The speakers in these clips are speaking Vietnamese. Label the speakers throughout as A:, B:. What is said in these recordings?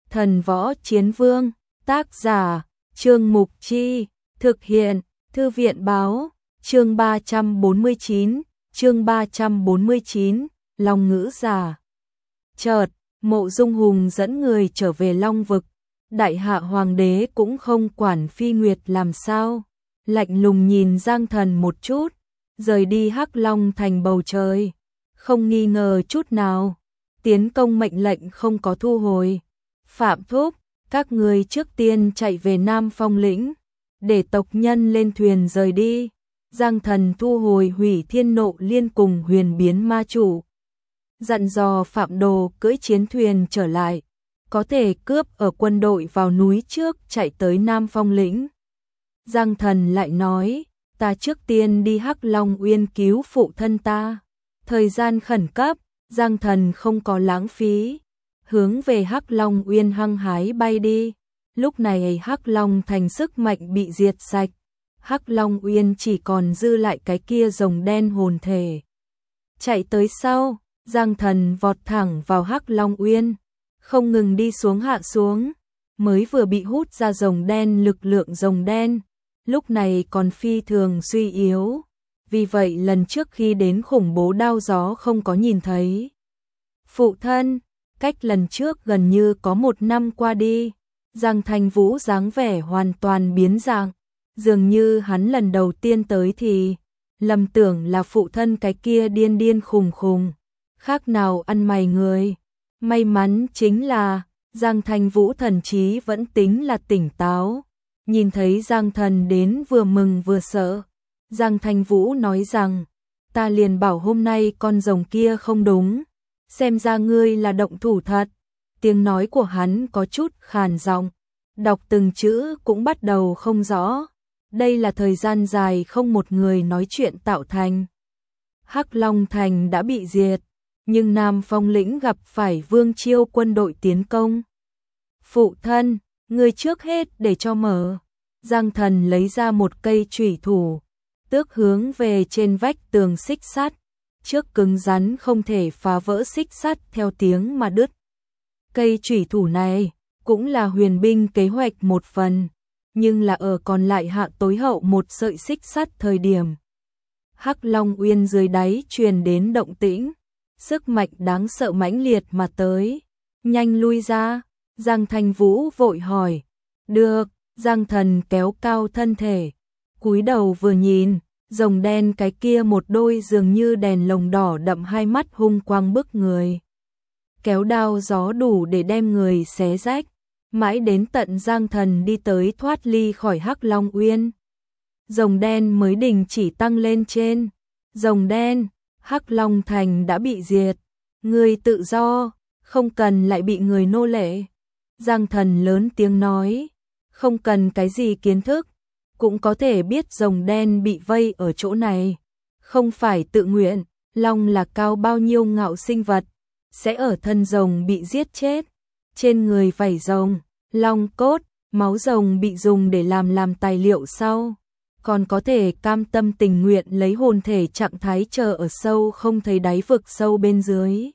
A: Thần Võ Chiến Vương, tác giả, Trương Mục Chi, thực hiện, Thư viện Báo, chương 349, Long Ngữ Giả. Chợt, Mộ Dung Hùng dẫn người trở về Long Vực, Đại Hạ Hoàng đế cũng không quản Phi Nguyệt làm sao, lạnh lùng nhìn Giang Thần một chút, rời đi Hắc Long thành bầu trời, không nghi ngờ chút nào, tiến công mệnh lệnh không có thu hồi. Phạm Thúc, các người trước tiên chạy về Nam Phong lĩnh, để tộc nhân lên thuyền rời đi. Giang Thần thu hồi Hủy Thiên Nộ Liên cùng Huyền Biến Ma Chủ, dặn dò Phạm Đồ cưỡi chiến thuyền trở lại, có thể cướp ở quân đội vào núi trước chạy tới Nam Phong lĩnh. Giang Thần lại nói, ta trước tiên đi Hắc Long Uyên cứu phụ thân ta. Thời gian khẩn cấp, Giang Thần không có lãng phí, hướng về Hắc Long Uyên hăng hái bay đi. Lúc này Hắc Long thành sức mạnh bị diệt sạch, Hắc Long Uyên chỉ còn dư lại cái kia rồng đen hồn thể. Chạy tới sau, Giang Thần vọt thẳng vào Hắc Long Uyên, không ngừng đi xuống hạ xuống, mới vừa bị hút ra rồng đen, lực lượng rồng đen lúc này còn phi thường suy yếu, vì vậy lần trước khi đến khủng bố đao gió không có nhìn thấy phụ thân. Cách lần trước gần như có 1 năm qua đi, Giang Thành Vũ dáng vẻ hoàn toàn biến dạng, dường như hắn lần đầu tiên tới thì lầm tưởng là phụ thân cái kia điên điên khùng khùng, khác nào ăn mày người. May mắn chính là Giang Thành Vũ thần trí vẫn tính là tỉnh táo, nhìn thấy Giang Thần đến vừa mừng vừa sợ. Giang Thành Vũ nói rằng, ta liền bảo hôm nay con rồng kia không đúng, xem ra ngươi là động thủ thật. Tiếng nói của hắn có chút khàn giọng, đọc từng chữ cũng bắt đầu không rõ. Đây là thời gian dài không một người nói chuyện tạo thành. Hắc Long Thành đã bị diệt, nhưng Nam Phong lĩnh gặp phải Vương Chiêu quân đội tiến công. Phụ thân, ngươi trước hết để cho mở. Giang Thần lấy ra một cây chủy thủ, tước hướng về trên vách tường xích sắt, trước cứng rắn không thể phá vỡ xích sắt theo tiếng mà đứt. Cây chủy thủ này cũng là huyền binh kế hoạch một phần, nhưng là ở còn lại hạ tối hậu một sợi xích sắt thời điểm. Hắc Long Uyên dưới đáy truyền đến động tĩnh, sức mạnh đáng sợ mãnh liệt mà tới. Nhanh lui ra, Giang Thành Vũ vội hỏi. Được. Giang Thần kéo cao thân thể, cúi đầu vừa nhìn, rồng đen cái kia một đôi dường như đèn lồng đỏ đậm hai mắt hung quang bức người. Kéo đao gió đủ để đem người xé rách, mãi đến tận Giang Thần đi tới thoát ly khỏi Hắc Long Uyên. Rồng đen mới đình chỉ tăng lên trên. Rồng đen, Hắc Long Thành đã bị diệt, người tự do, không cần lại bị người nô lệ. Giang Thần lớn tiếng nói. Không cần cái gì kiến thức, cũng có thể biết rồng đen bị vây ở chỗ này. Không phải tự nguyện, long là cao bao nhiêu ngạo sinh vật, sẽ ở thân rồng bị giết chết. Trên người vảy rồng, long cốt, máu rồng bị dùng để làm tài liệu sau. Còn có thể cam tâm tình nguyện lấy hồn thể trạng thái chờ ở sâu không thấy đáy vực sâu bên dưới.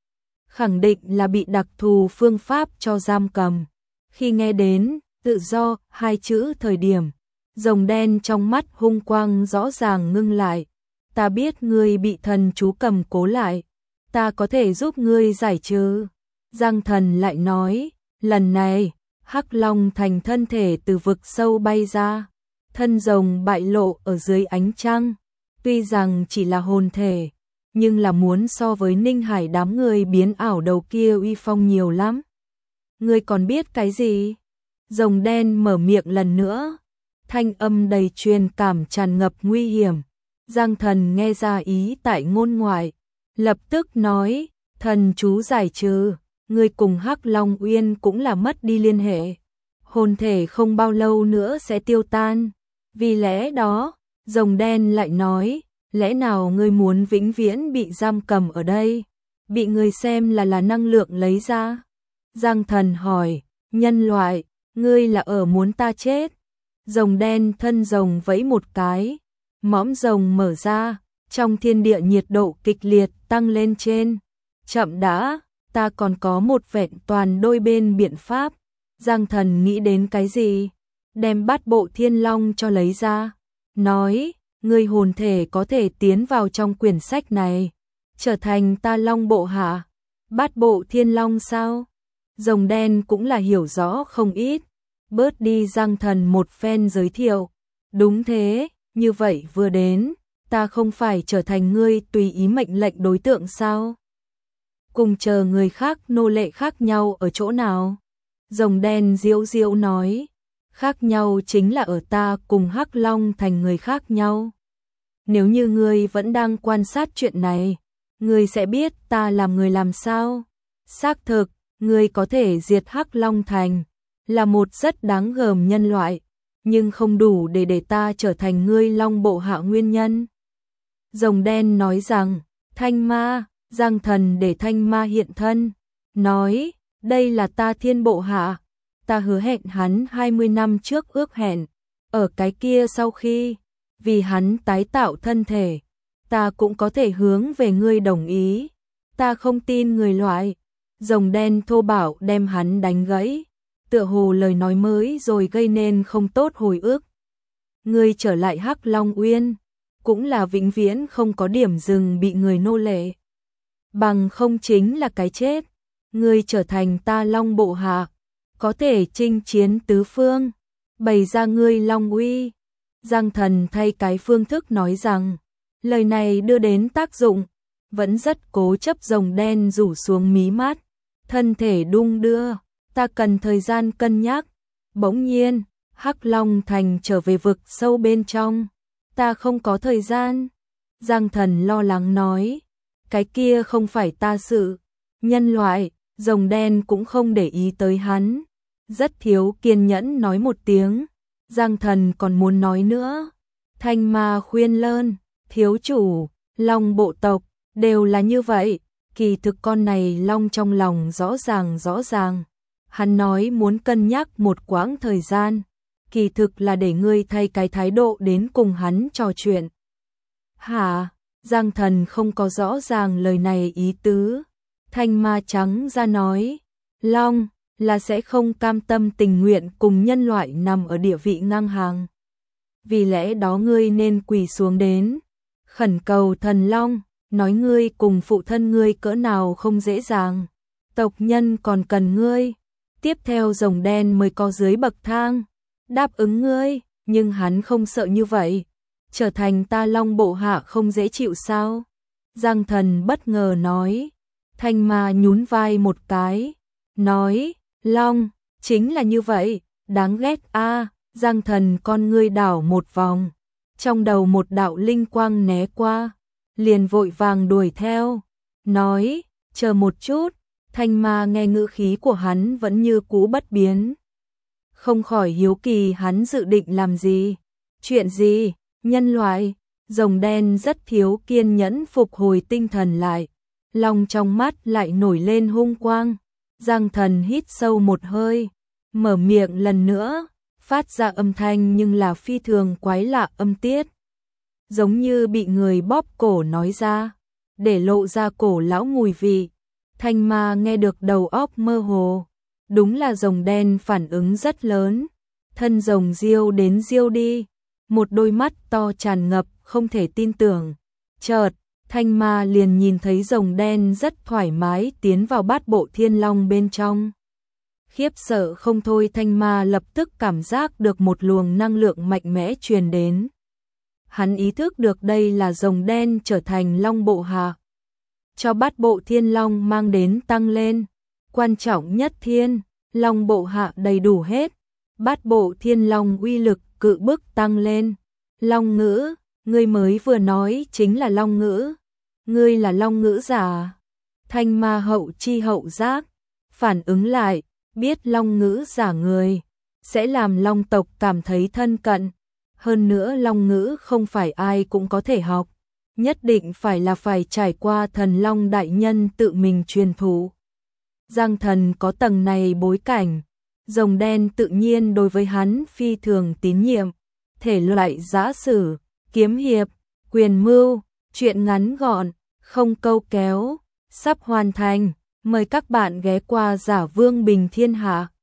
A: Khẳng định là bị đặc thù phương pháp cho giam cầm. Khi nghe đến tự do, 2 chữ thời điểm, rồng đen trong mắt hung quang rõ ràng ngưng lại. Ta biết ngươi bị thần chú cầm cố lại, ta có thể giúp ngươi giải trừ. Giang Thần lại nói, lần này, Hắc Long thành thân thể từ vực sâu bay ra, thân rồng bại lộ ở dưới ánh trăng. Tuy rằng chỉ là hồn thể, nhưng là muốn so với Ninh Hải đám người biến ảo đầu kia uy phong nhiều lắm. Ngươi còn biết cái gì? Rồng đen mở miệng lần nữa, thanh âm đầy truyền cảm tràn ngập nguy hiểm. Giang Thần nghe ra ý tại ngôn ngoại, lập tức nói, thần chú giải trừ, người cùng Hắc Long Uyên cũng là mất đi liên hệ. Hồn thể không bao lâu nữa sẽ tiêu tan. Vì lẽ đó, rồng đen lại nói, lẽ nào ngươi muốn vĩnh viễn bị giam cầm ở đây, bị người xem là năng lượng lấy ra? Giang Thần hỏi, nhân loại, ngươi là ở muốn ta chết? Rồng đen thân rồng vẫy một cái, mõm rồng mở ra, trong thiên địa nhiệt độ kịch liệt tăng lên trên. Chậm đã, ta còn có một vẹn toàn đôi bên biện pháp. Giang Thần nghĩ đến cái gì? Đem Bát Bộ Thiên Long cho lấy ra, nói, ngươi hồn thể có thể tiến vào trong quyển sách này, trở thành ta Long Bộ Hạ. Bát Bộ Thiên Long sao? Rồng đen cũng là hiểu rõ không ít, bớt đi Giang Thần một phen giới thiệu. Đúng thế, như vậy vừa đến, ta không phải trở thành ngươi tùy ý mệnh lệnh đối tượng sao? Cùng chờ người khác nô lệ khác nhau ở chỗ nào? Rồng đen diễu diễu nói, khác nhau chính là ở ta cùng Hắc Long thành người khác nhau. Nếu như ngươi vẫn đang quan sát chuyện này, ngươi sẽ biết ta làm người làm sao. Xác thực, ngươi có thể diệt Hắc Long thành, là một rất đáng gờm nhân loại, nhưng không đủ để ta trở thành ngươi Long Bộ Hạ nguyên nhân. Rồng đen nói rằng, Thanh Ma. Giang Thần để Thanh Ma hiện thân, nói, đây là ta Thiên Bộ Hạ, ta hứa hẹn hắn 20 năm trước ước hẹn, ở cái kia sau khi, vì hắn tái tạo thân thể, ta cũng có thể hướng về ngươi đồng ý, ta không tin người loại. Rồng đen thô bạo đem hắn đánh gãy, tựa hồ lời nói mới rồi gây nên không tốt hồi ức. Ngươi trở lại Hắc Long Uyên, cũng là vĩnh viễn không có điểm dừng bị người nô lệ. Bằng không chính là cái chết. Ngươi trở thành ta Long Bộ Hạ, có thể chinh chiến tứ phương, bày ra ngươi Long uy. Giang Thần thay cái phương thức nói rằng, lời này đưa đến tác dụng, vẫn rất cố chấp. Rồng đen rủ xuống mí mắt, thân thể đung đưa, ta cần thời gian cân nhắc. Bỗng nhiên, Hắc Long thành trở về vực sâu bên trong, ta không có thời gian. Giang Thần lo lắng nói, cái kia không phải ta sự. Nhân loại, rồng đen cũng không để ý tới hắn, rất thiếu kiên nhẫn nói một tiếng. Giang Thần còn muốn nói nữa. Thanh Ma khuyên lơn, thiếu chủ, Long bộ tộc đều là như vậy, kỳ thực con này Long trong lòng rõ ràng. Hắn nói muốn cân nhắc một quãng thời gian, kỳ thực là để ngươi thay cái thái độ đến cùng hắn trò chuyện. Hả? Giang Thần không có rõ ràng lời này ý tứ. Thanh Ma trắng ra nói, Long là sẽ không cam tâm tình nguyện cùng nhân loại nằm ở địa vị ngang hàng. Vì lẽ đó ngươi nên quỳ xuống đến, khẩn cầu thần Long, nói ngươi cùng phụ thân ngươi cỡ nào không dễ dàng. Tộc nhân còn cần ngươi. Tiếp theo rồng đen mới có dưới bậc thang. Đáp ứng ngươi, nhưng hắn không sợ như vậy. Trở thành ta Long Bộ Hạ không dễ chịu sao? Giang Thần bất ngờ nói. Thanh Ma nhún vai một cái, nói, Long, chính là như vậy, đáng ghét a. Giang Thần con ngươi đảo một vòng, trong đầu một đạo linh quang né qua, liền vội vàng đuổi theo, nói, chờ một chút. Thanh Ma nghe ngữ khí của hắn vẫn như cũ bất biến, không khỏi hiếu kỳ hắn dự định làm gì. Chuyện gì? Nhân loại. Rồng đen rất thiếu kiên nhẫn phục hồi tinh thần lại, Long trong mắt lại nổi lên hung quang. Giang Thần hít sâu một hơi, mở miệng lần nữa, phát ra âm thanh nhưng là phi thường quái lạ âm tiết, giống như bị người bóp cổ nói ra, để lộ ra cổ lão mùi vị. Thanh Ma nghe được đầu óc mơ hồ, đúng là rồng đen phản ứng rất lớn, thân rồng diêu đến diêu đi, một đôi mắt to tràn ngập không thể tin tưởng. Chợt, Thanh Ma liền nhìn thấy rồng đen rất thoải mái tiến vào Bát Bộ Thiên Long bên trong. Khiếp sợ không thôi, Thanh Ma lập tức cảm giác được một luồng năng lượng mạnh mẽ truyền đến. Hắn ý thức được đây là rồng đen trở thành Long Bộ Hạ, cho Bát Bộ Thiên Long mang đến tăng lên. Quan trọng nhất Thiên Long Bộ Hạ đầy đủ hết, Bát Bộ Thiên Long uy lực cự bức tăng lên. Long ngữ, ngươi mới vừa nói chính là long ngữ. Ngươi là long ngữ giả. Thanh Ma hậu chi hậu giác, phản ứng lại, biết long ngữ giả người sẽ làm long tộc cảm thấy thân cận. Hơn nữa long ngữ không phải ai cũng có thể học, nhất định phải trải qua thần long đại nhân tự mình truyền thụ. Giang Thần có tầng này bối cảnh, rồng đen tự nhiên đối với hắn phi thường tín nhiệm. Thể loại giã sử, kiếm hiệp, quyền mưu, truyện ngắn gọn, không câu kéo, sắp hoàn thành. Mời các bạn ghé qua Giả Vương Bình Thiên Hạ.